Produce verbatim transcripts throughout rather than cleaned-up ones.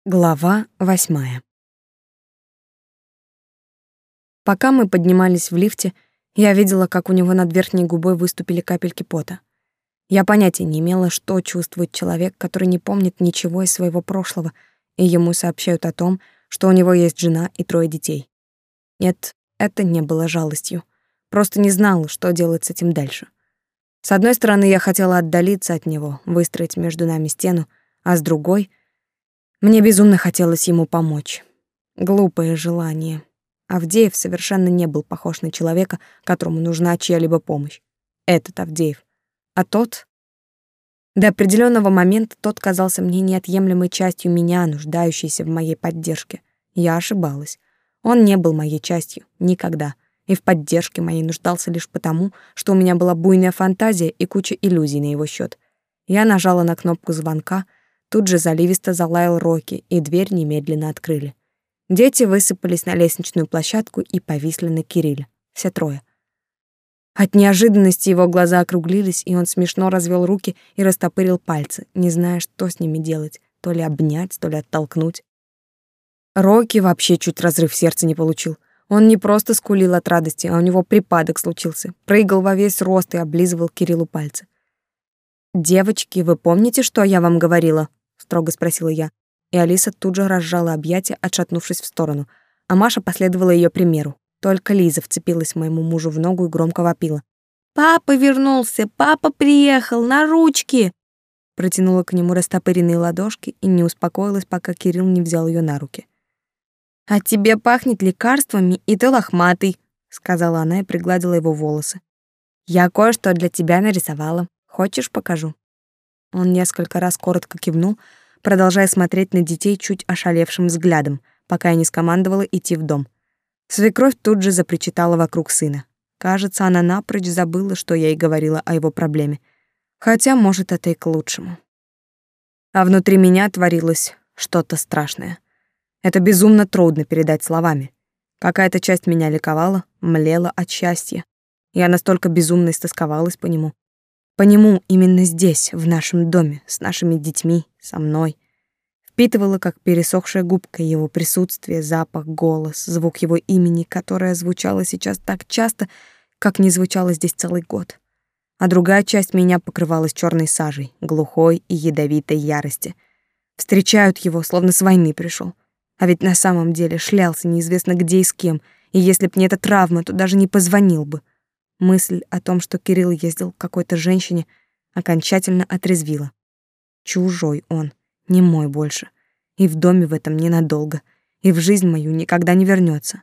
Глава восьмая. Пока мы поднимались в лифте, я видела, как у него над верхней губой выступили капельки пота. Я понятия не имела, что чувствует человек, который не помнит ничего из своего прошлого, и ему сообщают о том, что у него есть жена и трое детей. Нет, это не было жалостью. Просто не знала, что делать с этим дальше. С одной стороны, я хотела отдалиться от него, выстроить между нами стену, а с другой — мне безумно хотелось ему помочь. Глупое желание. Авдеев совершенно не был похож на человека, которому нужна чья-либо помощь. Этот Авдеев. А тот... До определенного момента тот казался мне неотъемлемой частью меня, нуждающейся в моей поддержке. Я ошибалась. Он не был моей частью. Никогда. И в поддержке моей нуждался лишь потому, что у меня была буйная фантазия и куча иллюзий на его счет. Я нажала на кнопку звонка. Тут же заливисто залаял Рокки, и дверь немедленно открыли. Дети высыпались на лестничную площадку и повисли на Кирилле. Все трое. От неожиданности его глаза округлились, и он смешно развел руки и растопырил пальцы, не зная, что с ними делать, то ли обнять, то ли оттолкнуть. Рокки вообще чуть разрыв сердца не получил. Он не просто скулил от радости, а у него припадок случился. Прыгал во весь рост и облизывал Кириллу пальцы. «Девочки, вы помните, что я вам говорила?» — строго спросила я. И Алиса тут же разжала объятия, отшатнувшись в сторону, а Маша последовала ее примеру. Только Лиза вцепилась моему мужу в ногу и громко вопила. «Папа вернулся! Папа приехал! На ручки!» Протянула к нему растопыренные ладошки и не успокоилась, пока Кирилл не взял ее на руки. «От тебе пахнет лекарствами, и ты лохматый», — сказала она и пригладила его волосы. «Я кое-что для тебя нарисовала. Хочешь, покажу?» Он несколько раз коротко кивнул, продолжая смотреть на детей чуть ошалевшим взглядом, пока я не скомандовала идти в дом. Свекровь тут же запричитала вокруг сына. Кажется, она напрочь забыла, что я ей говорила о его проблеме. Хотя, может, это и к лучшему. А внутри меня творилось что-то страшное. Это безумно трудно передать словами. Какая-то часть меня ликовала, млела от счастья. Я настолько безумно истосковалась по нему. По нему именно здесь, в нашем доме, с нашими детьми, со мной. Впитывала, как пересохшая губка, его присутствие, запах, голос, звук его имени, которое звучало сейчас так часто, как не звучало здесь целый год. А другая часть меня покрывалась черной сажей, глухой и ядовитой ярости. Встречают его, словно с войны пришел. А ведь на самом деле шлялся неизвестно где и с кем, и если б не эта травма, то даже не позвонил бы. Мысль о том, что Кирилл ездил к какой-то женщине, окончательно отрезвила. Чужой он, не мой больше. И в доме в этом ненадолго, и в жизнь мою никогда не вернется.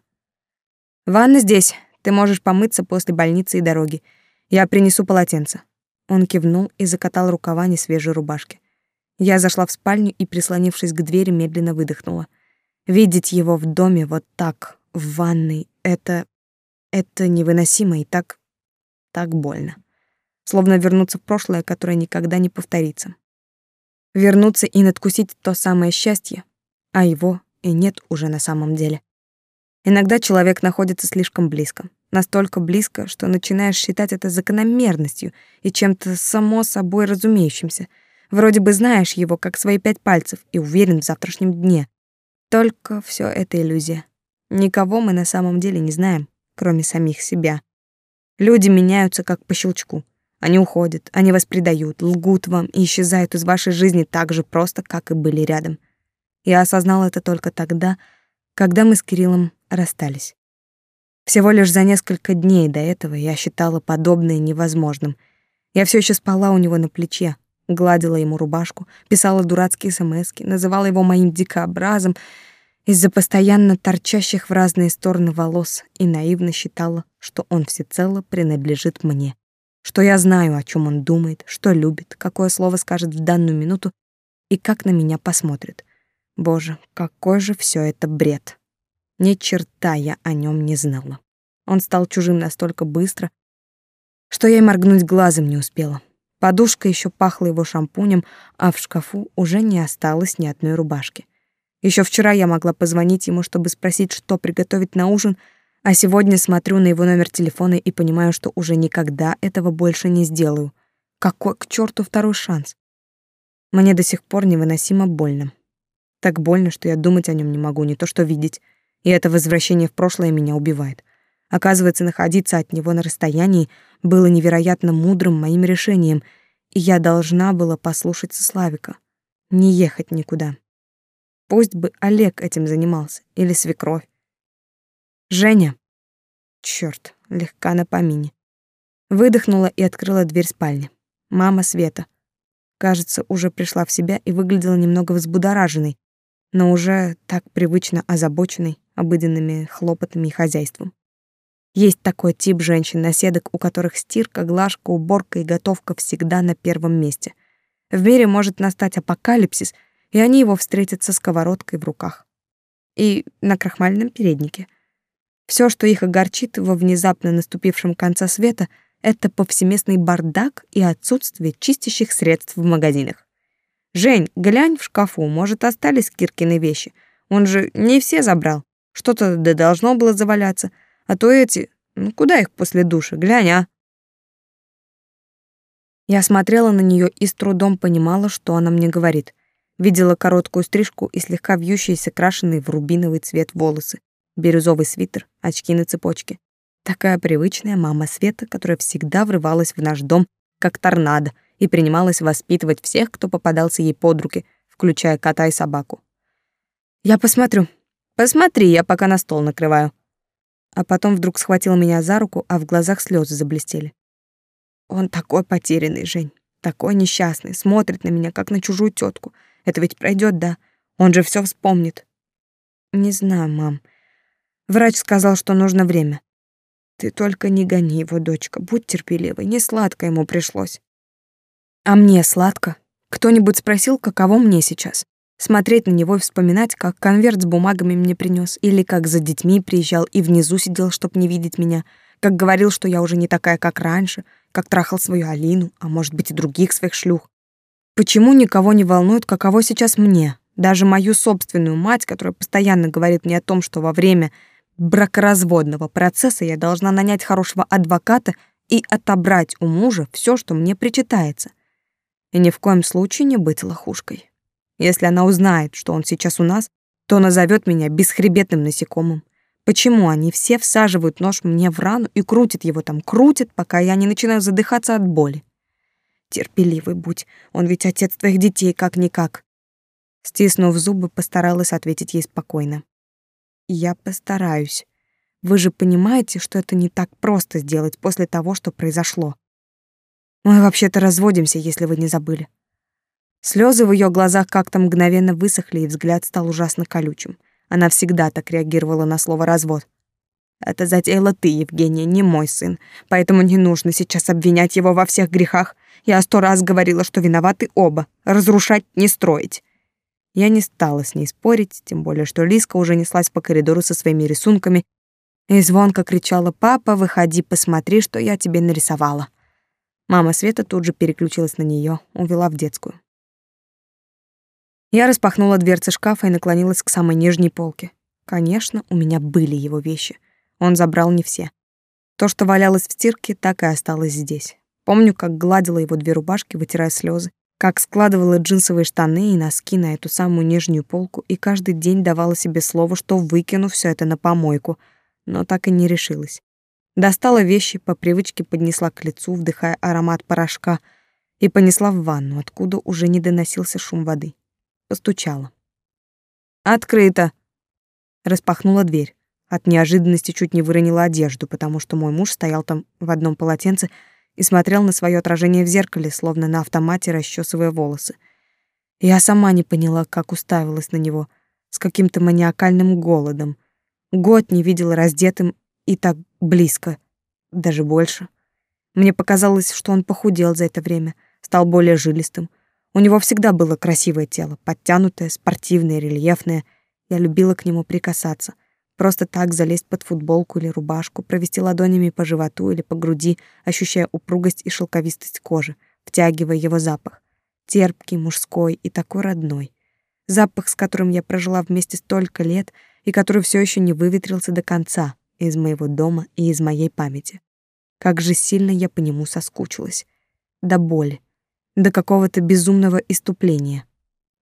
«Ванна здесь, ты можешь помыться после больницы и дороги. Я принесу полотенце». Он кивнул и закатал рукава несвежей рубашки. Я зашла в спальню и, прислонившись к двери, медленно выдохнула. Видеть его в доме вот так, в ванной, это... это невыносимо и так... так больно. Словно вернуться в прошлое, которое никогда не повторится. Вернуться и надкусить то самое счастье, а его и нет уже на самом деле. Иногда человек находится слишком близко. Настолько близко, что начинаешь считать это закономерностью и чем-то само собой разумеющимся. Вроде бы знаешь его как свои пять пальцев и уверен в завтрашнем дне. Только все это иллюзия. Никого мы на самом деле не знаем, кроме самих себя. Люди меняются как по щелчку. Они уходят, они вас предают, лгут вам и исчезают из вашей жизни так же просто, как и были рядом. Я осознала это только тогда, когда мы с Кириллом расстались. Всего лишь за несколько дней до этого я считала подобное невозможным. Я все еще спала у него на плече, гладила ему рубашку, писала дурацкие смски, называла его моим дикобразом из-за постоянно торчащих в разные стороны волос и наивно считала, что он всецело принадлежит мне, что я знаю, о чем он думает, что любит, какое слово скажет в данную минуту и как на меня посмотрит. Боже, какой же все это бред! Ни черта я о нем не знала. Он стал чужим настолько быстро, что я и моргнуть глазом не успела. Подушка еще пахла его шампунем, а в шкафу уже не осталось ни одной рубашки. Еще вчера я могла позвонить ему, чтобы спросить, что приготовить на ужин, а сегодня смотрю на его номер телефона и понимаю, что уже никогда этого больше не сделаю. Какой к черту второй шанс? Мне до сих пор невыносимо больно. Так больно, что я думать о нем не могу, не то что видеть. И это возвращение в прошлое меня убивает. Оказывается, находиться от него на расстоянии было невероятно мудрым моим решением, и я должна была послушаться Славика, не ехать никуда. Пусть бы Олег этим занимался, или свекровь. Женя. Чёрт, легка на помине. Выдохнула и открыла дверь спальни. Мама Света. Кажется, уже пришла в себя и выглядела немного взбудораженной, но уже так привычно озабоченной обыденными хлопотами и хозяйством. Есть такой тип женщин-наседок, у которых стирка, глажка, уборка и готовка всегда на первом месте. В мире может настать апокалипсис, и они его встретят со сковородкой в руках. И на крахмальном переднике. Всё, что их огорчит во внезапно наступившем конце света, это повсеместный бардак и отсутствие чистящих средств в магазинах. «Жень, глянь в шкафу, может, остались Киркины вещи. Он же не все забрал. Что-то да должно было заваляться. А то эти... Ну, куда их после душа? Глянь, а!» Я смотрела на неё и с трудом понимала, что она мне говорит. Видела короткую стрижку и слегка вьющиеся, крашеные в рубиновый цвет волосы, бирюзовый свитер, очки на цепочке. Такая привычная мама Света, которая всегда врывалась в наш дом, как торнадо, и принималась воспитывать всех, кто попадался ей под руки, включая кота и собаку. «Я посмотрю. Посмотри, я пока на стол накрываю». А потом вдруг схватил меня за руку, а в глазах слезы заблестели. Он такой потерянный, Жень, такой несчастный, смотрит на меня, как на чужую тетку. Это ведь пройдет, да? Он же все вспомнит. Не знаю, мам. Врач сказал, что нужно время. Ты только не гони его, дочка, будь терпеливой, не сладко ему пришлось. А мне сладко? Кто-нибудь спросил, каково мне сейчас? Смотреть на него и вспоминать, как конверт с бумагами мне принес, или как за детьми приезжал и внизу сидел, чтоб не видеть меня, как говорил, что я уже не такая, как раньше, как трахал свою Алину, а может быть и других своих шлюх. Почему никого не волнует, каково сейчас мне? Даже мою собственную мать, которая постоянно говорит мне о том, что во время бракоразводного процесса я должна нанять хорошего адвоката и отобрать у мужа все, что мне причитается. И ни в коем случае не быть лохушкой. Если она узнает, что он сейчас у нас, то назовет меня бесхребетным насекомым. Почему они все всаживают нож мне в рану и крутят его там, крутят, пока я не начинаю задыхаться от боли? Терпеливый будь, он ведь отец твоих детей, как-никак. Стиснув зубы, постаралась ответить ей спокойно. Я постараюсь. Вы же понимаете, что это не так просто сделать после того, что произошло. Мы вообще-то разводимся, если вы не забыли. Слезы в ее глазах как-то мгновенно высохли, и взгляд стал ужасно колючим. Она всегда так реагировала на слово «развод». Это затеяла ты, Евгения, не мой сын, поэтому не нужно сейчас обвинять его во всех грехах. Я сто раз говорила, что виноваты оба, разрушать, не строить. Я не стала с ней спорить, тем более, что Лиска уже неслась по коридору со своими рисунками и звонко кричала: «Папа, выходи, посмотри, что я тебе нарисовала». Мама Света тут же переключилась на нее, увела в детскую. Я распахнула дверцы шкафа и наклонилась к самой нижней полке. Конечно, у меня были его вещи. Он забрал не все. То, что валялось в стирке, так и осталось здесь. Помню, как гладила его две рубашки, вытирая слезы, как складывала джинсовые штаны и носки на эту самую нижнюю полку и каждый день давала себе слово, что выкину все это на помойку, но так и не решилась. Достала вещи, по привычке поднесла к лицу, вдыхая аромат порошка, и понесла в ванну, откуда уже не доносился шум воды. Постучала. «Открыто!» Распахнула дверь. От неожиданности чуть не выронила одежду, потому что мой муж стоял там в одном полотенце и смотрел на свое отражение в зеркале, словно на автомате расчесывая волосы. Я сама не поняла, как уставилась на него, с каким-то маниакальным голодом. Год не видела раздетым и так близко, даже больше. Мне показалось, что он похудел за это время, стал более жилистым. У него всегда было красивое тело, подтянутое, спортивное, рельефное. Я любила к нему прикасаться. Просто так залезть под футболку или рубашку, провести ладонями по животу или по груди, ощущая упругость и шелковистость кожи, втягивая его запах. Терпкий, мужской и такой родной. Запах, с которым я прожила вместе столько лет и который все еще не выветрился до конца из моего дома и из моей памяти. Как же сильно я по нему соскучилась. До боли, до какого-то безумного иступления.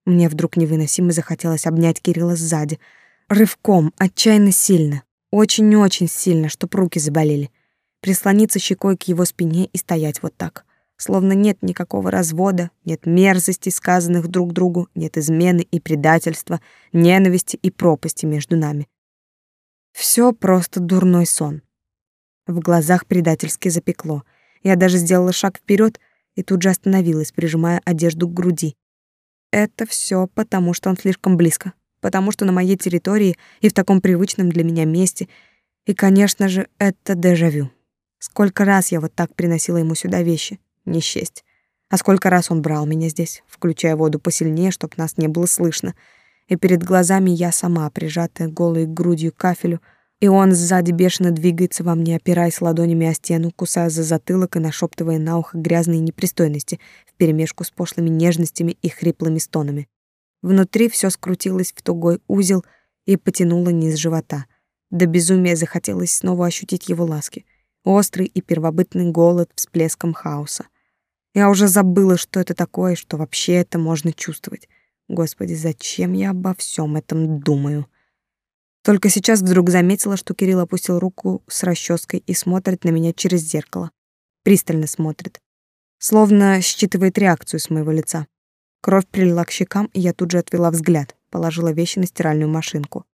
Мне вдруг невыносимо захотелось обнять Кирилла сзади. Рывком, отчаянно сильно. Очень-очень сильно, чтоб руки заболели. Прислониться щекой к его спине и стоять вот так. Словно нет никакого развода, нет мерзостей, сказанных друг другу, нет измены и предательства, ненависти и пропасти между нами. Всё просто дурной сон. В глазах предательски запекло. Я даже сделала шаг вперед и тут же остановилась, прижимая одежду к груди. Это всё потому, что он слишком близко, потому что на моей территории и в таком привычном для меня месте. И, конечно же, это дежавю. Сколько раз я вот так приносила ему сюда вещи, не счесть. А сколько раз он брал меня здесь, включая воду посильнее, чтоб нас не было слышно. И перед глазами я сама, прижатая голой грудью к кафелю, и он сзади бешено двигается во мне, опираясь ладонями о стену, кусая за затылок и нашептывая на ухо грязные непристойности вперемешку с пошлыми нежностями и хриплыми стонами. Внутри всё скрутилось в тугой узел и потянуло низ живота. До безумия захотелось снова ощутить его ласки. Острый и первобытный голод всплеском хаоса. Я уже забыла, что это такое, что вообще это можно чувствовать. Господи, зачем я обо всем этом думаю? Только сейчас вдруг заметила, что Кирилл опустил руку с расческой и смотрит на меня через зеркало. Пристально смотрит. Словно считывает реакцию с моего лица. Кровь прилила к щекам, и я тут же отвела взгляд, положила вещи на стиральную машинку.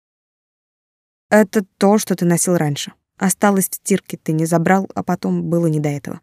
«Это то, что ты носил раньше. Осталось в стирке, ты не забрал, а потом было не до этого».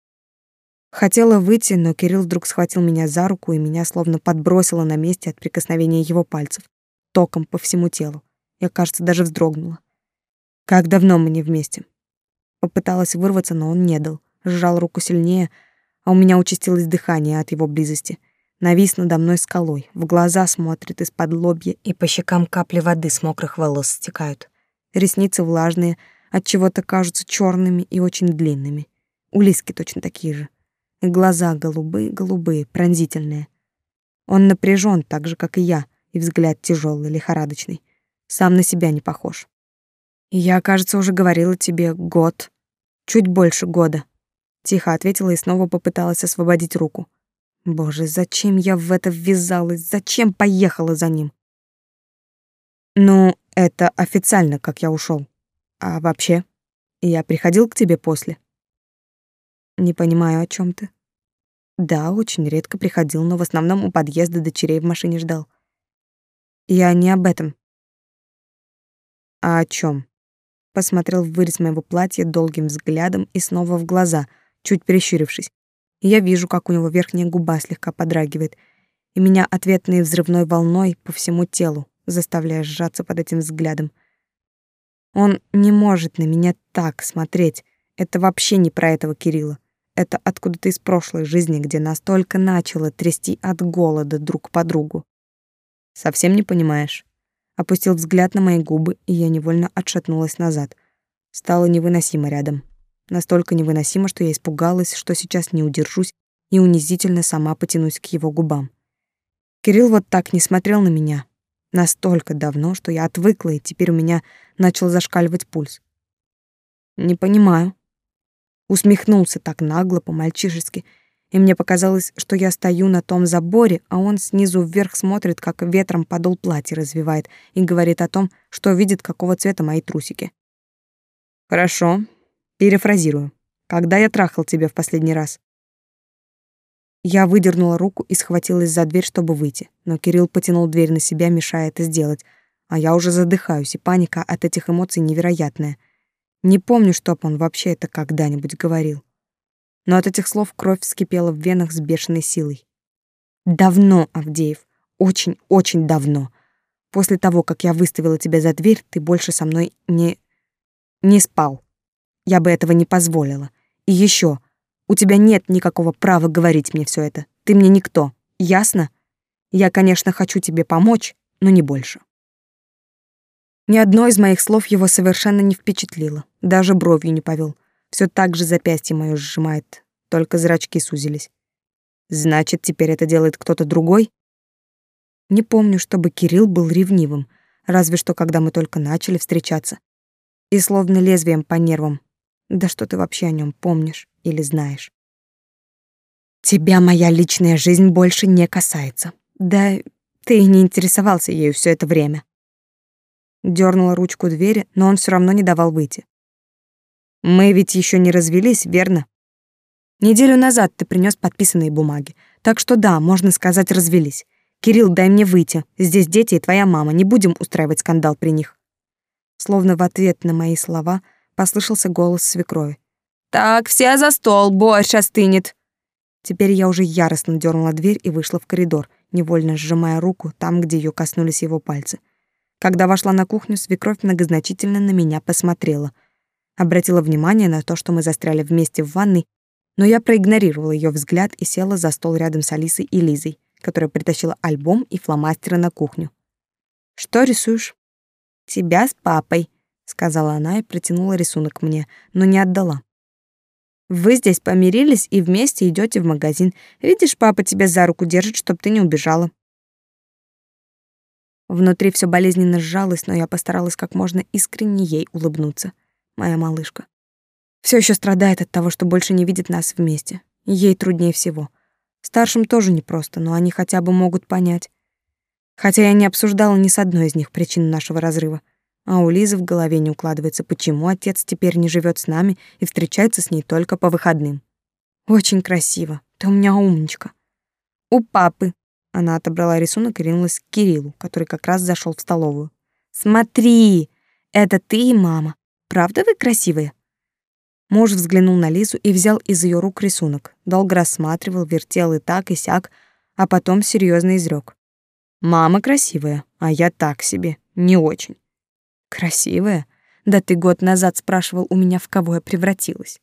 Хотела выйти, но Кирилл вдруг схватил меня за руку, и меня словно подбросило на месте от прикосновения его пальцев, током по всему телу. Я, кажется, даже вздрогнула. Как давно мы не вместе? Попыталась вырваться, но он не дал. Сжал руку сильнее, а у меня участилось дыхание от его близости. Навис надо мной скалой, в глаза смотрит из-под лобья, и по щекам капли воды с мокрых волос стекают. Ресницы влажные, отчего-то кажутся черными и очень длинными. У Лиски точно такие же. И глаза голубые-голубые, пронзительные. Он напряжен, так же, как и я, и взгляд тяжелый, лихорадочный. Сам на себя не похож. Я, кажется, уже говорила тебе год, чуть больше года. Тихо ответила и снова попыталась освободить руку. Боже, зачем я в это ввязалась? Зачем поехала за ним? Ну, это официально, как я ушел. А вообще, я приходил к тебе после. Не понимаю, о чем ты. Да, очень редко приходил, но в основном у подъезда дочерей в машине ждал. Я не об этом. А о чем? Посмотрел в вырез моего платья долгим взглядом и снова в глаза, чуть прищурившись. Я вижу, как у него верхняя губа слегка подрагивает, и меня ответной взрывной волной по всему телу, заставляя сжаться под этим взглядом. Он не может на меня так смотреть. Это вообще не про этого Кирилла. Это откуда-то из прошлой жизни, где нас только начало трясти от голода друг по другу. Совсем не понимаешь? Опустил взгляд на мои губы, и я невольно отшатнулась назад. Стало невыносимо рядом. Настолько невыносимо, что я испугалась, что сейчас не удержусь и унизительно сама потянусь к его губам. Кирилл вот так не смотрел на меня. Настолько давно, что я отвыкла, и теперь у меня начал зашкаливать пульс. Не понимаю. Усмехнулся так нагло, по-мальчишески, и мне показалось, что я стою на том заборе, а он снизу вверх смотрит, как ветром подол платья развивает, и говорит о том, что видит, какого цвета мои трусики. Хорошо, перефразирую. Когда я трахал тебя в последний раз? Я выдернула руку и схватилась за дверь, чтобы выйти, но Кирилл потянул дверь на себя, мешая это сделать, а я уже задыхаюсь, и паника от этих эмоций невероятная. Не помню, чтоб он вообще это когда-нибудь говорил. Но от этих слов кровь вскипела в венах с бешеной силой. Давно, Авдеев, очень-очень давно. После того, как я выставила тебя за дверь, ты больше со мной не... не спал. Я бы этого не позволила. И еще, у тебя нет никакого права говорить мне все это. Ты мне никто, ясно? Я, конечно, хочу тебе помочь, но не больше. Ни одно из моих слов его совершенно не впечатлило, даже бровью не повел. Все так же запястье моё сжимает, только зрачки сузились. Значит, теперь это делает кто-то другой? Не помню, чтобы Кирилл был ревнивым, разве что когда мы только начали встречаться. И словно лезвием по нервам. Да что ты вообще о нем помнишь или знаешь? Тебя моя личная жизнь больше не касается. Да Ты не интересовался ею все это время. Дёрнула ручку двери, но он все равно не давал выйти. Мы ведь еще не развелись, верно? Неделю назад ты принес подписанные бумаги. Так что да, можно сказать, развелись. Кирилл, дай мне выйти. Здесь дети и твоя мама. Не будем устраивать скандал при них. Словно в ответ на мои слова послышался голос свекрови. Так, все за стол, борщ остынет. Теперь я уже яростно дернула дверь и вышла в коридор, невольно сжимая руку там, где ее коснулись его пальцы. Когда вошла на кухню, свекровь многозначительно на меня посмотрела. Обратила внимание на то, что мы застряли вместе в ванной, но я проигнорировала ее взгляд и села за стол рядом с Алисой и Лизой, которая притащила альбом и фломастеры на кухню. «Что рисуешь?» «Тебя с папой», — сказала она и протянула рисунок мне, но не отдала. «Вы здесь помирились и вместе идете в магазин. Видишь, папа тебя за руку держит, чтоб ты не убежала». Внутри все болезненно сжалось, но я постаралась как можно искренне ей улыбнуться. Моя малышка все еще страдает от того, что больше не видит нас вместе. Ей труднее всего. Старшим тоже непросто, но они хотя бы могут понять. Хотя я не обсуждала ни с одной из них причину нашего разрыва. А у Лизы в голове не укладывается, почему отец теперь не живет с нами и встречается с ней только по выходным. Очень красиво. Ты у меня умничка. У папы. Она отобрала рисунок и ринулась к Кириллу, который как раз зашел в столовую. Смотри, это ты и мама. Правда вы красивые? Муж взглянул на Лизу и взял из ее рук рисунок. Долго рассматривал, вертел и так, и сяк, а потом серьезно изрек. Мама красивая, а я так себе, не очень. Красивая? Да ты год назад спрашивал у меня, в кого я превратилась.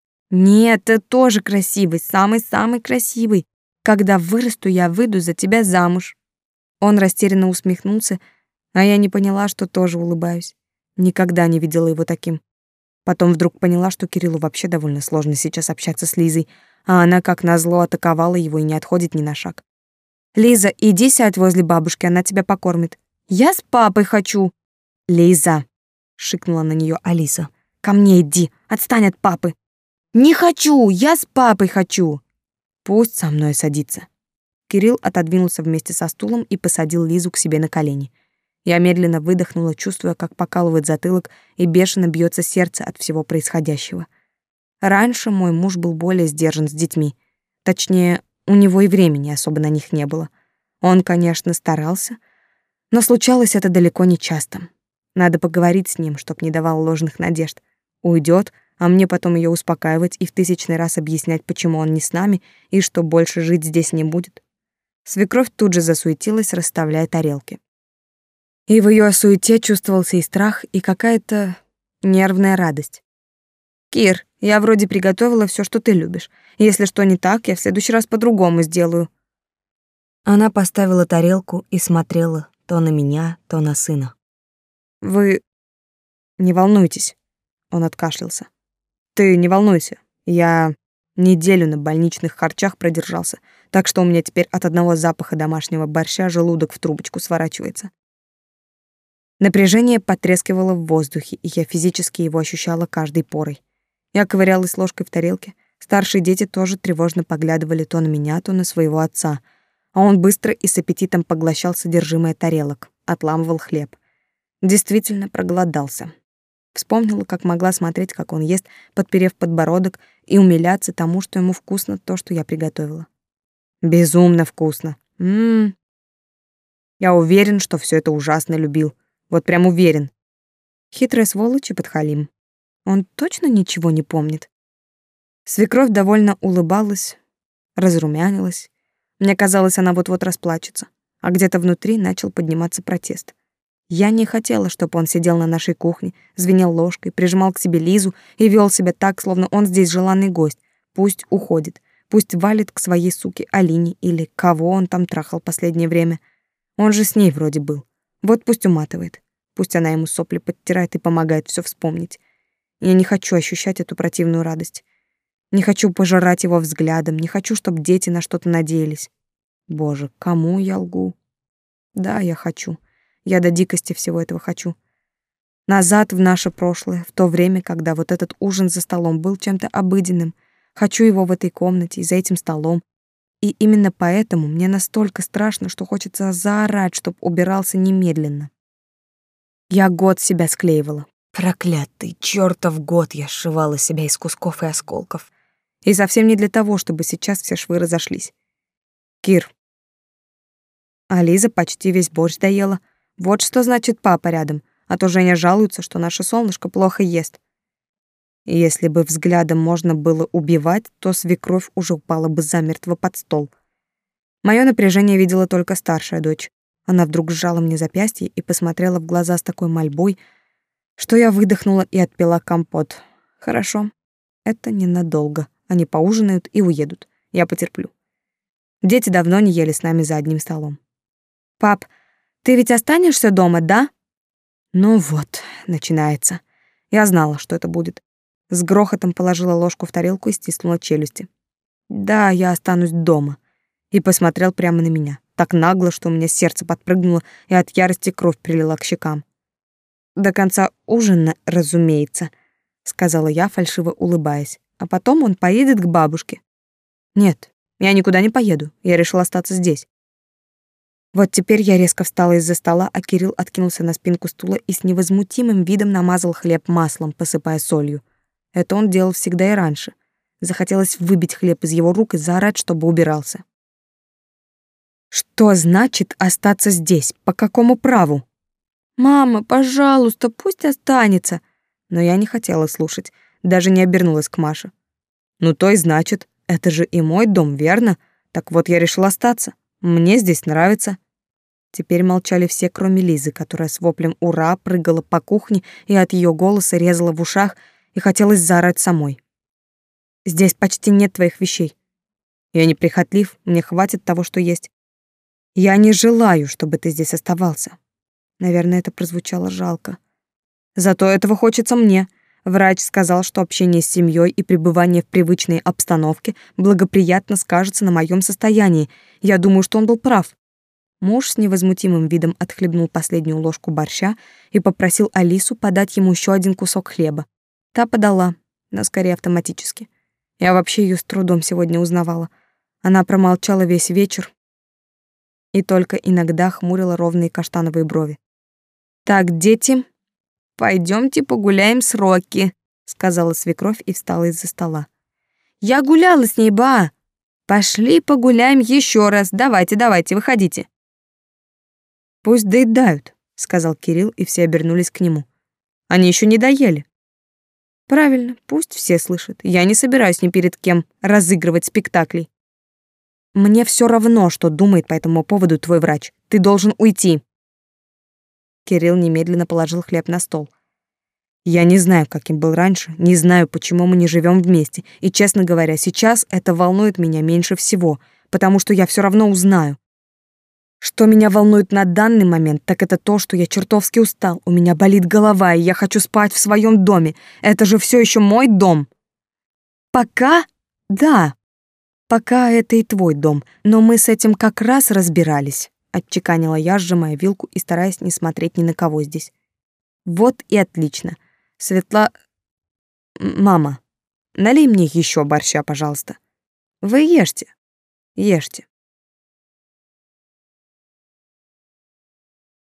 Нет, ты тоже красивый, самый-самый красивый. Когда вырасту, я выйду за тебя замуж. Он растерянно усмехнулся, а я не поняла, что тоже улыбаюсь. Никогда не видела его таким. Потом вдруг поняла, что Кириллу вообще довольно сложно сейчас общаться с Лизой, а она как назло атаковала его и не отходит ни на шаг. «Лиза, иди сядь возле бабушки, она тебя покормит». «Я с папой хочу». «Лиза», — шикнула на нее Алиса, — «ко мне иди, отстань от папы». «Не хочу, я с папой хочу». «Пусть со мной садится». Кирилл отодвинулся вместе со стулом и посадил Лизу к себе на колени. Я медленно выдохнула, чувствуя, как покалывает затылок и бешено бьется сердце от всего происходящего. Раньше мой муж был более сдержан с детьми. Точнее, у него и времени особо на них не было. Он, конечно, старался, но случалось это далеко не часто. Надо поговорить с ним, чтоб не давал ложных надежд. Уйдет, а мне потом ее успокаивать и в тысячный раз объяснять, почему он не с нами и что больше жить здесь не будет. Свекровь тут же засуетилась, расставляя тарелки. И в ее суете чувствовался и страх, и какая-то нервная радость. «Кир, я вроде приготовила все, что ты любишь. Если что не так, я в следующий раз по-другому сделаю». Она поставила тарелку и смотрела то на меня, то на сына. «Вы не волнуйтесь», — он откашлялся. «Ты не волнуйся. Я неделю на больничных харчах продержался, так что у меня теперь от одного запаха домашнего борща желудок в трубочку сворачивается». Напряжение потрескивало в воздухе, и я физически его ощущала каждой порой. Я ковырялась ложкой в тарелке. Старшие дети тоже тревожно поглядывали то на меня, то на своего отца, а он быстро и с аппетитом поглощал содержимое тарелок, отламывал хлеб. Действительно проголодался. Вспомнила, как могла смотреть, как он ест, подперев подбородок, и умиляться тому, что ему вкусно то, что я приготовила. Безумно вкусно. М-м. Я уверен, что все это ужасно любил. Вот прям уверен. Хитрая сволочь и подхалим. Он точно ничего не помнит. Свекровь довольно улыбалась, разрумянилась. Мне казалось, она вот-вот расплачется, а где-то внутри начал подниматься протест. Я не хотела, чтобы он сидел на нашей кухне, звенел ложкой, прижимал к себе Лизу и вел себя так, словно он здесь желанный гость. Пусть уходит, пусть валит к своей суке Алине или кого он там трахал последнее время. Он же с ней вроде был. Вот пусть уматывает, пусть она ему сопли подтирает и помогает все вспомнить. Я не хочу ощущать эту противную радость. Не хочу пожирать его взглядом, не хочу, чтобы дети на что-то надеялись. Боже, кому я лгу? Да, я хочу. Я до дикости всего этого хочу. Назад в наше прошлое, в то время, когда вот этот ужин за столом был чем-то обыденным. Хочу его в этой комнате и за этим столом. И именно поэтому мне настолько страшно, что хочется заорать, чтоб убирался немедленно. Я год себя склеивала. Проклятый чёртов год я сшивала себя из кусков и осколков. И совсем не для того, чтобы сейчас все швы разошлись. Кир. А Лиза почти весь борщ доела. Вот что значит папа рядом. А то Женя жалуется, что наше солнышко плохо ест. И если бы взглядом можно было убивать, то свекровь уже упала бы замертво под стол. Моё напряжение видела только старшая дочь. Она вдруг сжала мне запястье и посмотрела в глаза с такой мольбой, что я выдохнула и отпила компот. Хорошо, это ненадолго. Они поужинают и уедут. Я потерплю. Дети давно не ели с нами за одним столом. «Пап, ты ведь останешься дома, да?» Ну вот, начинается. Я знала, что это будет. С грохотом положила ложку в тарелку и стиснула челюсти. «Да, я останусь дома». И посмотрел прямо на меня. Так нагло, что у меня сердце подпрыгнуло, и от ярости кровь прилила к щекам. «До конца ужина, разумеется», — сказала я, фальшиво улыбаясь. «А потом он поедет к бабушке». «Нет, я никуда не поеду. Я решила остаться здесь». Вот теперь я резко встала из-за стола, а Кирилл откинулся на спинку стула и с невозмутимым видом намазал хлеб маслом, посыпая солью. Это он делал всегда и раньше. Захотелось выбить хлеб из его рук и заорать, чтобы убирался. «Что значит остаться здесь? По какому праву?» «Мама, пожалуйста, пусть останется». Но я не хотела слушать, даже не обернулась к Маше. «Ну то и значит, это же и мой дом, верно? Так вот я решила остаться. Мне здесь нравится». Теперь молчали все, кроме Лизы, которая с воплем «Ура!» прыгала по кухне и от ее голоса резала в ушах, и хотелось заорать самой. «Здесь почти нет твоих вещей. Я не прихотлив, мне хватит того, что есть. Я не желаю, чтобы ты здесь оставался». Наверное, это прозвучало жалко. Зато этого хочется мне. Врач сказал, что общение с семьей и пребывание в привычной обстановке благоприятно скажется на моем состоянии. Я думаю, что он был прав. Муж с невозмутимым видом отхлебнул последнюю ложку борща и попросил Алису подать ему еще один кусок хлеба. Та подала, но скорее автоматически. Я вообще ее с трудом сегодня узнавала. Она промолчала весь вечер и только иногда хмурила ровные каштановые брови. «Так, дети, пойдемте погуляем с Рокки», — сказала свекровь и встала из-за стола. «Я гуляла с ней, ба! Пошли погуляем еще раз. Давайте, давайте, выходите». «Пусть доедают», — сказал Кирилл, и все обернулись к нему. «Они еще не доели». «Правильно, пусть все слышат. Я не собираюсь ни перед кем разыгрывать спектаклей». «Мне все равно, что думает по этому поводу твой врач. Ты должен уйти». Кирилл немедленно положил хлеб на стол. «Я не знаю, каким был раньше, не знаю, почему мы не живем вместе, и, честно говоря, сейчас это волнует меня меньше всего, потому что я все равно узнаю. Что меня волнует на данный момент, так это то, что я чертовски устал, у меня болит голова, и я хочу спать в своем доме. Это же все еще мой дом». «Пока? Да. Пока это и твой дом, но мы с этим как раз разбирались», — отчеканила я, сжимая вилку и стараясь не смотреть ни на кого здесь. «Вот и отлично. Светла... Мама, налей мне еще борща, пожалуйста. Вы ешьте, ешьте».